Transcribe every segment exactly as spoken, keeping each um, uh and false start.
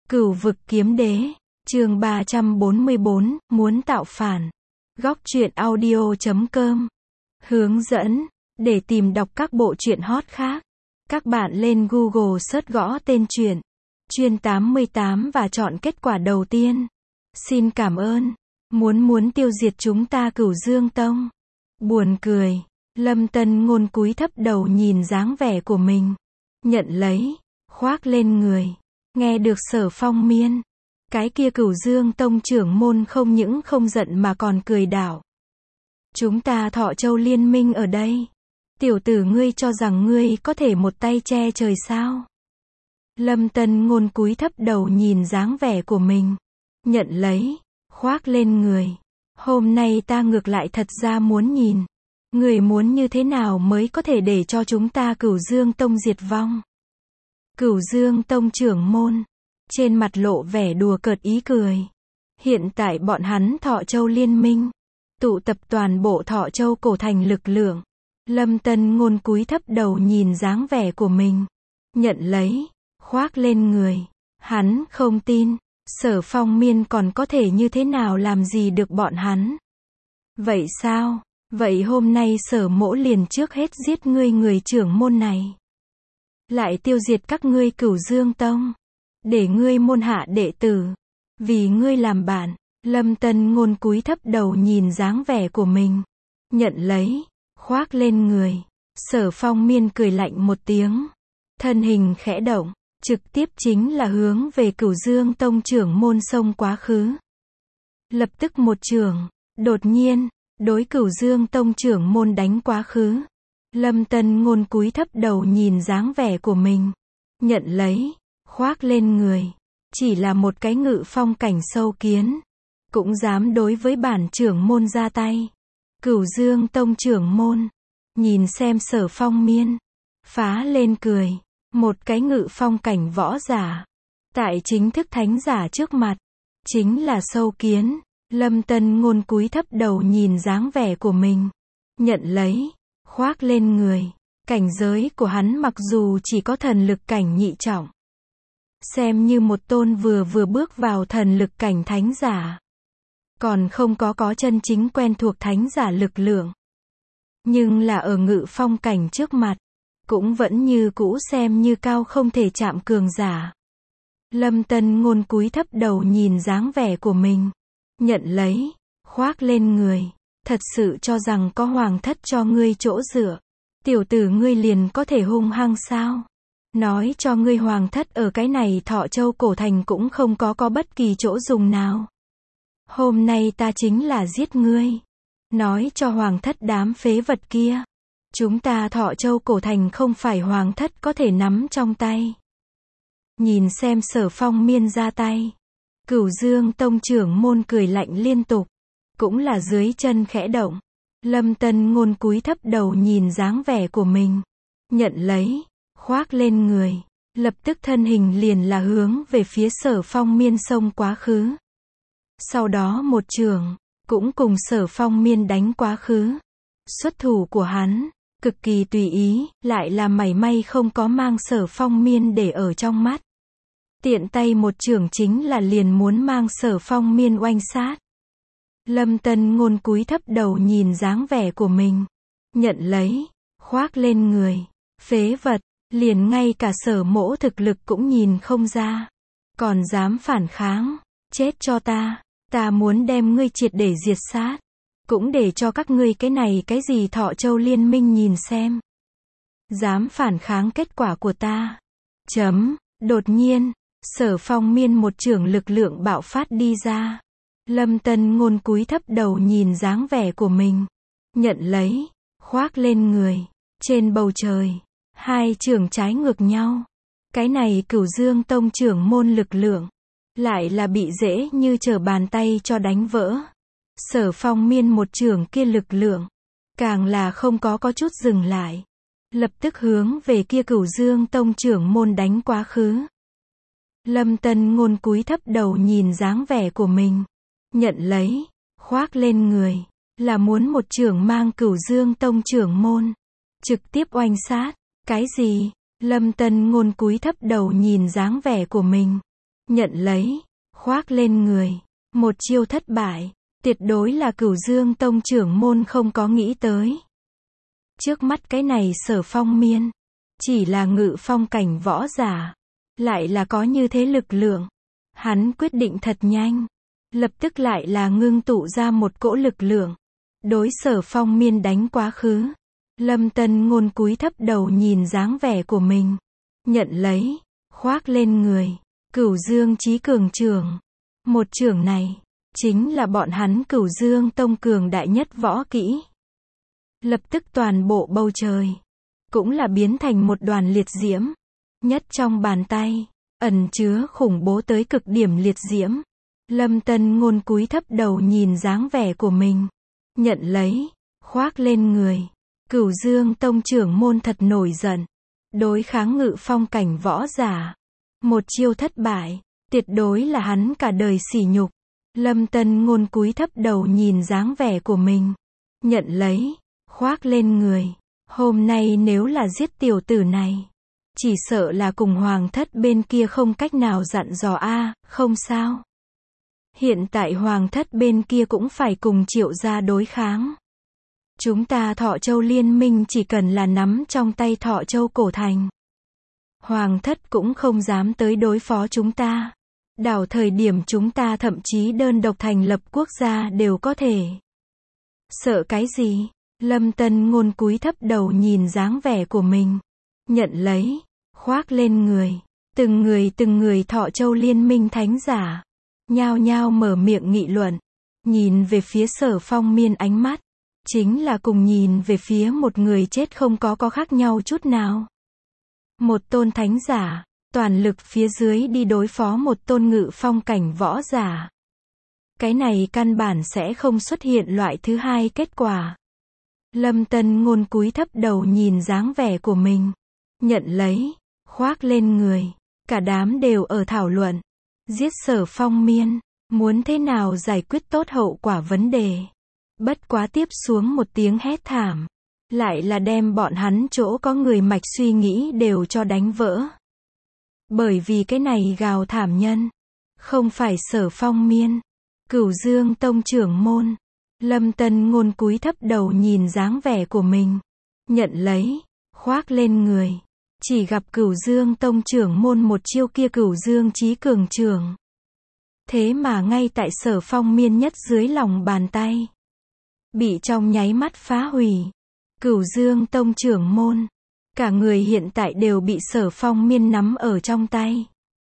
Cửu vực kiếm đế, chương ba trăm bốn mươi bốn, muốn tạo phản. Góc truyện audio chấm com. Hướng dẫn, để tìm đọc các bộ truyện hot khác. Các bạn lên Google search gõ tên truyện, Chuyên tám mươi tám và chọn kết quả đầu tiên. Xin cảm ơn. Muốn muốn tiêu diệt chúng ta Cửu Dương Tông. Buồn cười, Lâm Tân Ngôn cúi thấp đầu nhìn dáng vẻ của mình. Nhận lấy, khoác lên người. Nghe được Sở Phong miên, cái kia Cửu Dương Tông trưởng môn không những không giận mà còn cười đảo. Chúng ta Thọ Châu liên minh ở đây. Tiểu tử ngươi cho rằng ngươi có thể một tay che trời sao? Lâm Tân Ngôn cúi thấp đầu nhìn dáng vẻ của mình. Nhận lấy, khoác lên người. Hôm nay ta ngược lại thật ra muốn nhìn. Người muốn như thế nào mới có thể để cho chúng ta Cửu Dương Tông diệt vong? Cửu Dương Tông trưởng môn, trên mặt lộ vẻ đùa cợt ý cười. Hiện tại bọn hắn Thọ Châu liên minh, tụ tập toàn bộ Thọ Châu cổ thành lực lượng. Lâm Tân Ngôn cúi thấp đầu nhìn dáng vẻ của mình. Nhận lấy, khoác lên người. Hắn không tin, Sở Phong miên còn có thể như thế nào làm gì được bọn hắn. Vậy sao? Vậy hôm nay Sở mỗ liền trước hết giết ngươi người trưởng môn này. Lại tiêu diệt các ngươi Cửu Dương Tông. Để ngươi môn hạ đệ tử. Vì ngươi làm bạn. Lâm Tân Ngôn cúi thấp đầu nhìn dáng vẻ của mình. Nhận lấy, khoác lên người. Sở Phong miên cười lạnh một tiếng. Thân hình khẽ động, trực tiếp chính là hướng về Cửu Dương Tông trưởng môn xông quá khứ. Lập tức một trường, đột nhiên, đối Cửu Dương Tông trưởng môn đánh quá khứ. Lâm Tân Ngôn cúi thấp đầu nhìn dáng vẻ của mình. Nhận lấy, khoác lên người. Chỉ là một cái ngự phong cảnh sâu kiến. Cũng dám đối với bản trưởng môn ra tay. Cửu Dương Tông trưởng môn. Nhìn xem Sở Phong miên. Phá lên cười. Một cái ngự phong cảnh võ giả. Tại chính thức thánh giả trước mặt. Chính là sâu kiến. Lâm Tân Ngôn cúi thấp đầu nhìn dáng vẻ của mình. Nhận lấy, khoác lên người. Cảnh giới của hắn mặc dù chỉ có thần lực cảnh nhị trọng. Xem như một tôn vừa vừa bước vào thần lực cảnh thánh giả. Còn không có có chân chính quen thuộc thánh giả lực lượng. Nhưng là ở ngự phong cảnh trước mặt. Cũng vẫn như cũ xem như cao không thể chạm cường giả. Lâm Tân Ngôn cúi thấp đầu nhìn dáng vẻ của mình. Nhận lấy, khoác lên người. Thật sự cho rằng có hoàng thất cho ngươi chỗ dựa. Tiểu tử ngươi liền có thể hung hăng sao? Nói cho ngươi hoàng thất ở cái này Thọ Châu cổ thành cũng không có có bất kỳ chỗ dùng nào. Hôm nay ta chính là giết ngươi. Nói cho hoàng thất đám phế vật kia. Chúng ta Thọ Châu cổ thành không phải hoàng thất có thể nắm trong tay. Nhìn xem Sở Phong miên ra tay. Cửu Dương Tông trưởng môn cười lạnh liên tục. Cũng là dưới chân khẽ động. Lâm Tân Ngôn cúi thấp đầu nhìn dáng vẻ của mình. Nhận lấy, khoác lên người. Lập tức thân hình liền là hướng về phía Sở Phong miên xông quá khứ. Sau đó một trường, cũng cùng Sở Phong miên đánh quá khứ. Xuất thủ của hắn, cực kỳ tùy ý, lại là mảy may không có mang Sở Phong miên để ở trong mắt. Tiện tay một trường chính là liền muốn mang Sở Phong miên oanh sát. Lâm Tân Ngôn cúi thấp đầu nhìn dáng vẻ của mình. Nhận lấy, khoác lên người. Phế vật, liền ngay cả Sở mỗ thực lực cũng nhìn không ra. Còn dám phản kháng, chết cho ta. Ta muốn đem ngươi triệt để diệt sát. Cũng để cho các ngươi cái này cái gì Thọ Châu liên minh nhìn xem. Dám phản kháng kết quả của ta. Chấm, đột nhiên, Sở Phong miên một trường lực lượng bạo phát đi ra. Lâm Tân Ngôn cúi thấp đầu nhìn dáng vẻ của mình. Nhận lấy, khoác lên người. Trên bầu trời, hai trường trái ngược nhau. Cái này Cửu Dương Tông trưởng môn lực lượng. Lại là bị dễ như trở bàn tay cho đánh vỡ. Sở Phong miên một trường kia lực lượng. Càng là không có có chút dừng lại. Lập tức hướng về kia Cửu Dương Tông trưởng môn đánh quá khứ. Lâm Tân Ngôn cúi thấp đầu nhìn dáng vẻ của mình. Nhận lấy, khoác lên người. Là muốn một trưởng mang Cửu Dương Tông trưởng môn. Trực tiếp oanh sát. Cái gì? Lâm Tân Ngôn cúi thấp đầu nhìn dáng vẻ của mình. nhận lấy, khoác lên người. Một chiêu thất bại, tuyệt đối là Cửu Dương Tông trưởng môn không có nghĩ tới. Trước mắt cái này Sở Phong Miên, chỉ là ngự phong cảnh võ giả, lại là có như thế lực lượng. Hắn quyết định thật nhanh, lập tức lại là ngưng tụ ra một cỗ lực lượng, đối Sở Phong Miên đánh quá khứ. Lâm Tân Ngôn cúi thấp đầu nhìn dáng vẻ của mình, nhận lấy, khoác lên người. Cửu Dương Chí Cường trưởng, một trưởng này chính là bọn hắn Cửu Dương Tông cường đại nhất võ kỹ. Lập tức toàn bộ bầu trời cũng là biến thành một đoàn liệt diễm, nhất trong bàn tay ẩn chứa khủng bố tới cực điểm liệt diễm. Lâm Tân Ngôn cúi thấp đầu nhìn dáng vẻ của mình, nhận lấy, khoác lên người. Cửu Dương Tông trưởng môn thật nổi giận, đối kháng ngự phong cảnh võ giả, một chiêu thất bại, tuyệt đối là hắn cả đời sỉ nhục. Lâm Tân Ngôn cúi thấp đầu nhìn dáng vẻ của mình, nhận lấy, khoác lên người. Hôm nay nếu là giết tiểu tử này, chỉ sợ là cùng hoàng thất bên kia không cách nào dặn dò a, không sao. Hiện tại hoàng thất bên kia cũng phải cùng Triệu gia đối kháng. Chúng ta Thọ Châu liên minh chỉ cần là nắm trong tay Thọ Châu cổ thành, hoàng thất cũng không dám tới đối phó chúng ta. Đảo thời điểm chúng ta thậm chí đơn độc thành lập quốc gia đều có thể. Sợ cái gì? Lâm Tân Ngôn cúi thấp đầu nhìn dáng vẻ của mình, nhận lấy, khoác lên người. Từng người từng người Thọ Châu liên minh thánh giả, nhao nhao mở miệng nghị luận, nhìn về phía Sở Phong Miên ánh mắt, chính là cùng nhìn về phía một người chết không có có khác nhau chút nào. Một tôn thánh giả, toàn lực phía dưới đi đối phó một tôn ngự phong cảnh võ giả. Cái này căn bản sẽ không xuất hiện loại thứ hai kết quả. Lâm Tân Ngôn cúi thấp đầu nhìn dáng vẻ của mình, nhận lấy, khoác lên người. Cả đám đều ở thảo luận, giết Sở Phong Miên, muốn thế nào giải quyết tốt hậu quả vấn đề. Bất quá tiếp xuống một tiếng hét thảm, lại là đem bọn hắn chỗ có người mạch suy nghĩ đều cho đánh vỡ. Bởi vì cái này gào thảm nhân, không phải Sở Phong Miên, Cửu Dương Tông trưởng môn. Lâm Tân Ngôn cúi thấp đầu nhìn dáng vẻ của mình, nhận lấy, khoác lên người. Chỉ gặp Cửu Dương Tông trưởng môn một chiêu kia Cửu Dương Chí Cường trưởng, thế mà ngay tại Sở Phong Miên nhất dưới lòng bàn tay, bị trong nháy mắt phá hủy. Cửu Dương Tông trưởng môn, cả người hiện tại đều bị Sở Phong Miên nắm ở trong tay.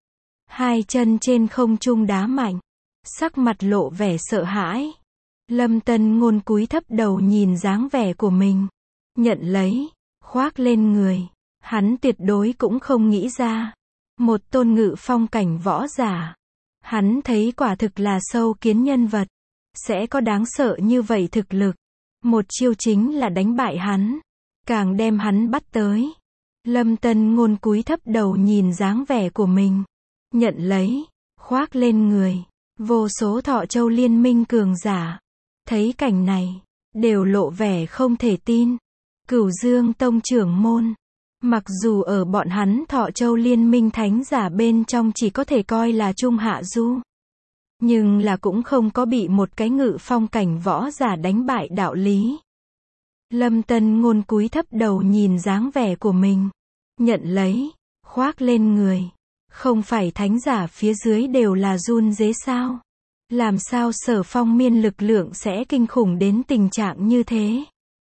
Hai chân trên không trung đá mạnh, sắc mặt lộ vẻ sợ hãi. Lâm Tân Ngôn cúi thấp đầu nhìn dáng vẻ của mình, nhận lấy, khoác lên người. Hắn tuyệt đối cũng không nghĩ ra, một tôn ngự phong cảnh võ giả, hắn thấy quả thực là sâu kiến nhân vật, sẽ có đáng sợ như vậy thực lực. Một chiêu chính là đánh bại hắn, càng đem hắn bắt tới. Lâm Tân Ngôn cúi thấp đầu nhìn dáng vẻ của mình, nhận lấy, khoác lên người. Vô số Thọ Châu liên minh cường giả, thấy cảnh này, đều lộ vẻ không thể tin. Cửu Dương Tông trưởng môn, mặc dù ở bọn hắn Thọ Châu liên minh thánh giả bên trong chỉ có thể coi là trung hạ du, nhưng là cũng không có bị một cái ngự phong cảnh võ giả đánh bại đạo lý. Lâm Tân Ngôn cúi thấp đầu nhìn dáng vẻ của mình, nhận lấy, khoác lên người. Không phải thánh giả phía dưới đều là run rế sao? Làm sao Sở Phong Miên lực lượng sẽ kinh khủng đến tình trạng như thế?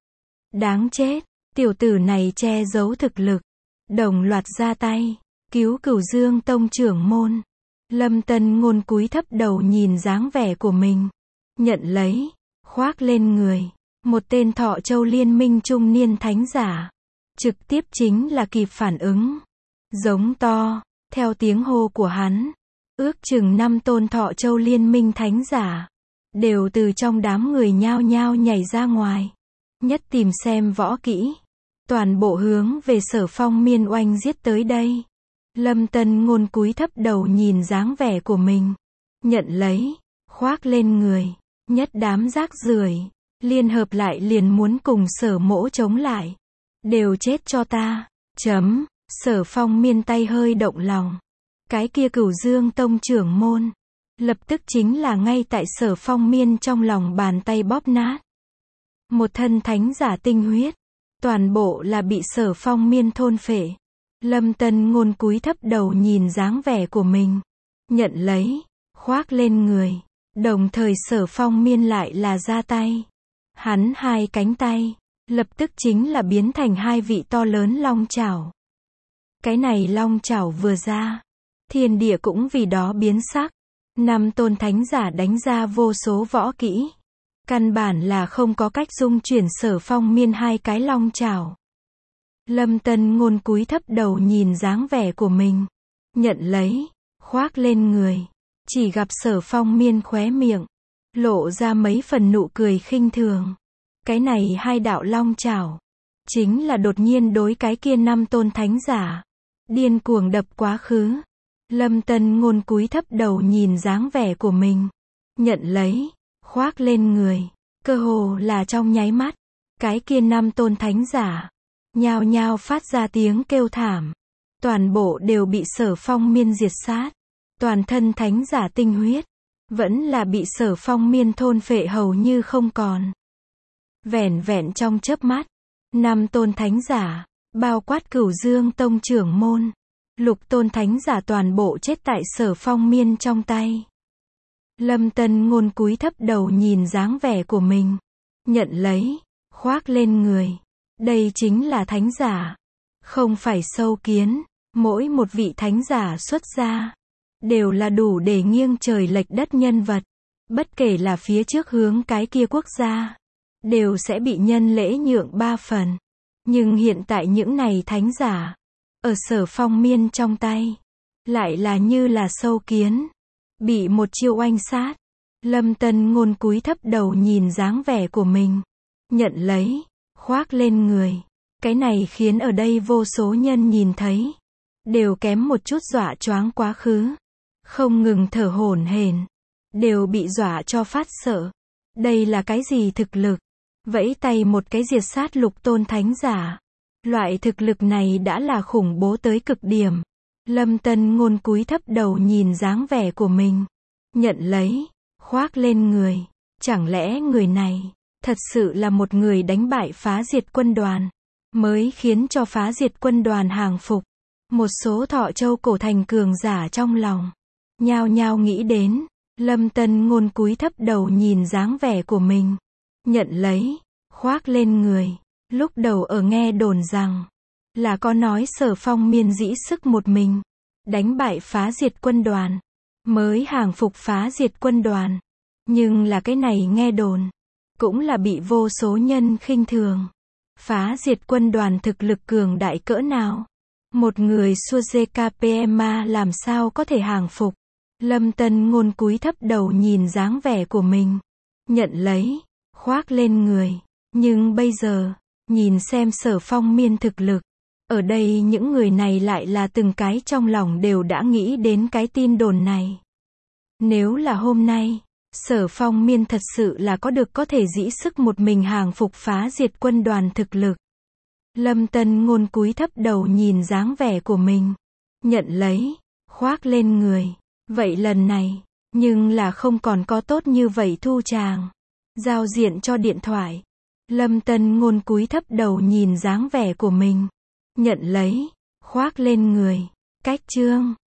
Đáng chết, tiểu tử này che giấu thực lực, đồng loạt ra tay, cứu Cửu Dương Tông trưởng môn. Lâm Tân Ngôn cúi thấp đầu nhìn dáng vẻ của mình, nhận lấy, khoác lên người. Một tên Thọ Châu liên minh trung niên thánh giả, trực tiếp chính là kịp phản ứng, giống to, theo tiếng hô của hắn, ước chừng năm tôn Thọ Châu liên minh thánh giả, đều từ trong đám người nhao nhao nhảy ra ngoài, nhất tìm xem võ kỹ, toàn bộ hướng về Sở Phong Miên oanh giết tới đây. Lâm Tân Ngôn cúi thấp đầu nhìn dáng vẻ của mình, nhận lấy, khoác lên người. Nhất đám rác rưởi, liên hợp lại liền muốn cùng Sở Mỗ chống lại, đều chết cho ta. Chấm. Sở Phong Miên tay hơi động lòng, Cái kia Cửu Dương Tông trưởng môn, lập tức chính là ngay tại Sở Phong Miên trong lòng bàn tay bóp nát. Một thân thánh giả tinh huyết, toàn bộ là bị Sở Phong Miên thôn phệ. Lâm Tân Ngôn cúi thấp đầu nhìn dáng vẻ của mình, nhận lấy, khoác lên người, đồng thời Sở Phong Miên lại là ra tay. Hắn hai cánh tay, lập tức chính là biến thành hai vị to lớn long chảo. Cái này long chảo vừa ra, thiên địa cũng vì đó biến sắc. Năm tôn thánh giả đánh ra vô số võ kỹ, căn bản là không có cách dung chuyển Sở Phong Miên hai cái long chảo. Lâm Tân Ngôn cúi thấp đầu nhìn dáng vẻ của mình, nhận lấy, khoác lên người, chỉ gặp Sở Phong Miên khóe miệng, lộ ra mấy phần nụ cười khinh thường. Cái này hai đạo long chảo, chính là đột nhiên đối cái kia năm tôn thánh giả, điên cuồng đập quá khứ. Lâm Tân Ngôn cúi thấp đầu nhìn dáng vẻ của mình, nhận lấy, khoác lên người, cơ hồ là trong nháy mắt, cái kia năm tôn thánh giả, nhao nhao phát ra tiếng kêu thảm, toàn bộ đều bị Sở Phong Miên diệt sát, toàn thân thánh giả tinh huyết, vẫn là bị Sở Phong Miên thôn phệ hầu như không còn. Vẻn vẹn trong chớp mắt, năm tôn thánh giả, bao quát Cửu Dương Tông trưởng môn, lục tôn thánh giả toàn bộ chết tại Sở Phong Miên trong tay. Lâm Tân Ngôn cúi thấp đầu nhìn dáng vẻ của mình, nhận lấy, khoác lên người. Đây chính là thánh giả, không phải sâu kiến. Mỗi một vị thánh giả xuất ra, đều là đủ để nghiêng trời lệch đất nhân vật. Bất kể là phía trước hướng cái kia quốc gia, đều sẽ bị nhân lễ nhượng ba phần. Nhưng hiện tại những này thánh giả, ở Sở Phong Miên trong tay, lại là như là sâu kiến, bị một chiêu oanh sát. Lâm Tân Ngôn cúi thấp đầu nhìn dáng vẻ của mình, nhận lấy, khoác lên người. Cái này khiến ở đây vô số nhân nhìn thấy, đều kém một chút dọa choáng quá khứ, không ngừng thở hổn hển, đều bị dọa cho phát sợ. Đây là cái gì thực lực? Vẫy tay một cái diệt sát lục tôn thánh giả. Loại thực lực này đã là khủng bố tới cực điểm. Lâm Tân Ngôn cúi thấp đầu nhìn dáng vẻ của mình, nhận lấy, khoác lên người. Chẳng lẽ người này thật sự là một người đánh bại phá diệt quân đoàn, mới khiến cho phá diệt quân đoàn hàng phục? Một số Thọ Châu cổ thành cường giả trong lòng nhao nhao nghĩ đến. Lâm Tân Ngôn cúi thấp đầu nhìn dáng vẻ của mình, nhận lấy, khoác lên người. Lúc đầu ở nghe đồn rằng là có nói Sở Phong Miên dĩ sức một mình đánh bại phá diệt quân đoàn, mới hàng phục phá diệt quân đoàn. Nhưng là cái này nghe đồn, cũng là bị vô số nhân khinh thường. Phá diệt quân đoàn thực lực cường đại cỡ nào? Một người Suzuka làm sao có thể hàng phục? Lâm Tân Ngôn cúi thấp đầu nhìn dáng vẻ của mình, nhận lấy, khoác lên người. Nhưng bây giờ, nhìn xem Sở Phong Miên thực lực, ở đây những người này lại là từng cái trong lòng đều đã nghĩ đến cái tin đồn này. Nếu là hôm nay, Sở Phong Miên thật sự là có được có thể dĩ sức một mình hàng phục phá diệt quân đoàn thực lực. Lâm Tân Ngôn cúi thấp đầu nhìn dáng vẻ của mình, nhận lấy, khoác lên người. Vậy lần này, nhưng là không còn có tốt như vậy thu tràng. Giao diện cho điện thoại. Lâm Tân Ngôn cúi thấp đầu nhìn dáng vẻ của mình, nhận lấy, khoác lên người. Cách chương